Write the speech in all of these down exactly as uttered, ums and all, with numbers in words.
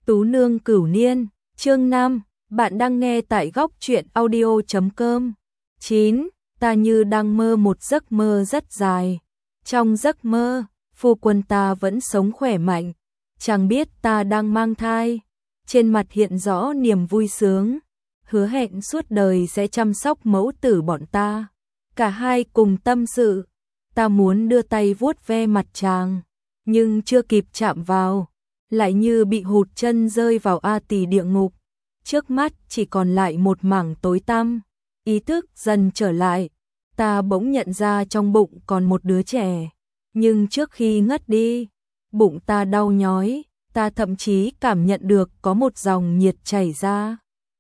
Tú nương cửu niên, chương năm, bạn đang nghe tại góc truyện audio chấm com. chín. Ta như đang mơ một giấc mơ rất dài. Trong giấc mơ, phu quân ta vẫn sống khỏe mạnh, chẳng biết ta đang mang thai. Trên mặt hiện rõ niềm vui sướng, hứa hẹn suốt đời sẽ chăm sóc mẫu tử bọn ta. Cả hai cùng tâm sự, ta muốn đưa tay vuốt ve mặt chàng, nhưng chưa kịp chạm vào, lại như bị hụt chân rơi vào a tỳ địa ngục. Trước mắt chỉ còn lại một mảng tối tăm, ý thức dần trở lại, ta bỗng nhận ra trong bụng còn một đứa trẻ. Nhưng trước khi ngất đi, bụng ta đau nhói, ta thậm chí cảm nhận được có một dòng nhiệt chảy ra.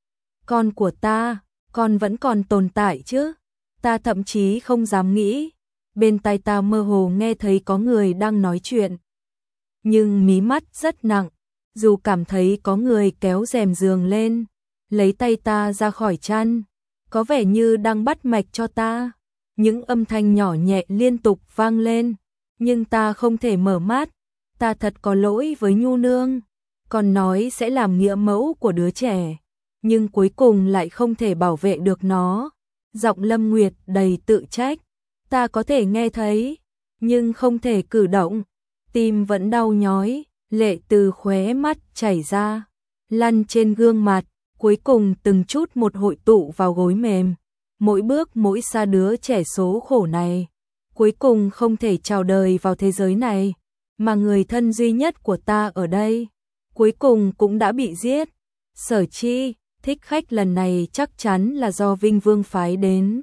Con của ta, con vẫn còn tồn tại chứ? Ta thậm chí không dám nghĩ. Bên tai ta mơ hồ nghe thấy có người đang nói chuyện, nhưng mí mắt rất nặng, dù cảm thấy có người kéo rèm giường lên, lấy tay ta ra khỏi chăn, có vẻ như đang bắt mạch cho ta. Những âm thanh nhỏ nhẹ liên tục vang lên, nhưng ta không thể mở mắt. Ta thật có lỗi với Nhu nương, còn nói sẽ làm nghĩa mẫu của đứa trẻ, nhưng cuối cùng lại không thể bảo vệ được nó. Giọng Lâm Nguyệt đầy tự trách, ta có thể nghe thấy, nhưng không thể cử động, tim vẫn đau nhói, lệ từ khóe mắt chảy ra, lăn trên gương mặt, cuối cùng từng chút một hội tụ vào gối mềm. Mỗi bước mỗi xa đứa trẻ số khổ này, cuối cùng không thể chào đời vào thế giới này, mà người thân duy nhất của ta ở đây, cuối cùng cũng đã bị giết. Sở Chi, thích khách lần này chắc chắn là do Vinh Vương phái đến.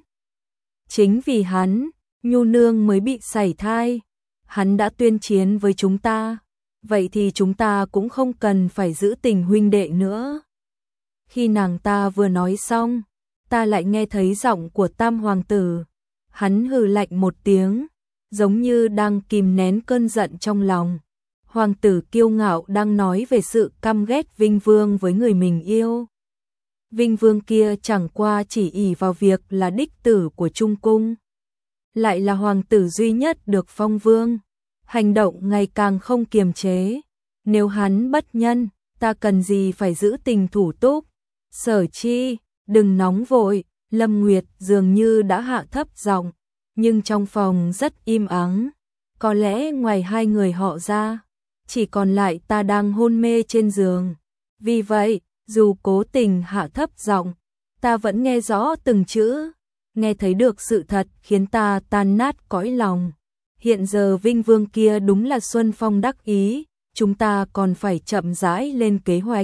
Chính vì hắn, Nhu nương mới bị sảy thai. Hắn đã tuyên chiến với chúng ta, vậy thì chúng ta cũng không cần phải giữ tình huynh đệ nữa. Khi nàng ta vừa nói xong, ta lại nghe thấy giọng của Tam hoàng tử. Hắn hừ lạnh một tiếng, giống như đang kìm nén cơn giận trong lòng. Hoàng tử kiêu ngạo đang nói về sự căm ghét Vinh Vương với người mình yêu. Vinh Vương kia chẳng qua chỉ ỷ vào việc là đích tử của Trung Cung, lại là hoàng tử duy nhất được phong vương, hành động ngày càng không kiềm chế. Nếu hắn bất nhân, ta cần gì phải giữ tình thủ túc. Sở Chi, đừng nóng vội. Lâm Nguyệt dường như đã hạ thấp giọng, nhưng trong phòng rất im ắng. Có lẽ ngoài hai người họ ra, chỉ còn lại ta đang hôn mê trên giường. Vì vậy, dù cố tình hạ thấp giọng, ta vẫn nghe rõ từng chữ. Nghe thấy được sự thật khiến ta tan nát cõi lòng. Hiện giờ Vinh Vương kia đúng là Xuân Phong đắc ý, chúng ta còn phải chậm rãi lên kế hoạch.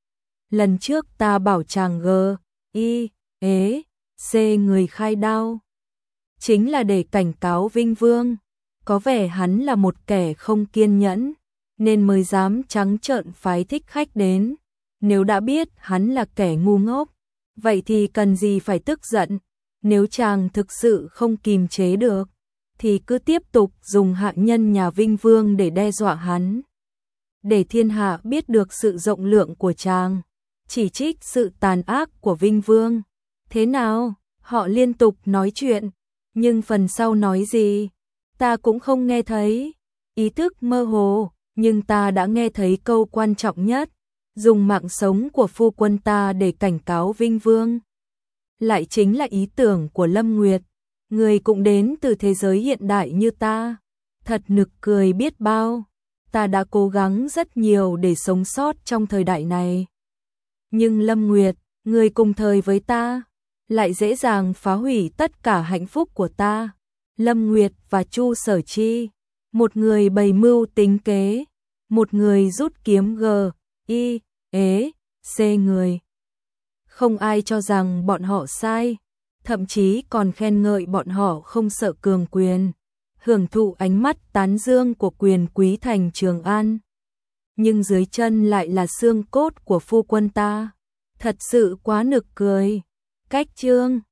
Lần trước ta bảo chàng G, I, ế, C người khai đao, chính là để cảnh cáo Vinh Vương. Có vẻ hắn là một kẻ không kiên nhẫn, nên mới dám trắng trợn phái thích khách đến. Nếu đã biết hắn là kẻ ngu ngốc, vậy thì cần gì phải tức giận. Nếu chàng thực sự không kìm chế được, thì cứ tiếp tục dùng hạ nhân nhà Vinh Vương để đe dọa hắn. Để thiên hạ biết được sự rộng lượng của chàng, chỉ trích sự tàn ác của Vinh Vương. Thế nào? Họ liên tục nói chuyện, nhưng phần sau nói gì, ta cũng không nghe thấy. Ý thức mơ hồ, nhưng ta đã nghe thấy câu quan trọng nhất. Dùng mạng sống của phu quân ta để cảnh cáo Vinh Vương, lại chính là ý tưởng của Lâm Nguyệt. Người cũng đến từ thế giới hiện đại như ta. Thật nực cười biết bao. Ta đã cố gắng rất nhiều để sống sót trong thời đại này. Nhưng Lâm Nguyệt, người cùng thời với ta, lại dễ dàng phá hủy tất cả hạnh phúc của ta. Lâm Nguyệt và Chu Sở Chi, một người bày mưu tính kế, một người rút kiếm G, I, ế, C người. Không ai cho rằng bọn họ sai, thậm chí còn khen ngợi bọn họ không sợ cường quyền, hưởng thụ ánh mắt tán dương của quyền quý thành Trường An. Nhưng dưới chân lại là xương cốt của phu quân ta. Thật sự quá nực cười. Cách chương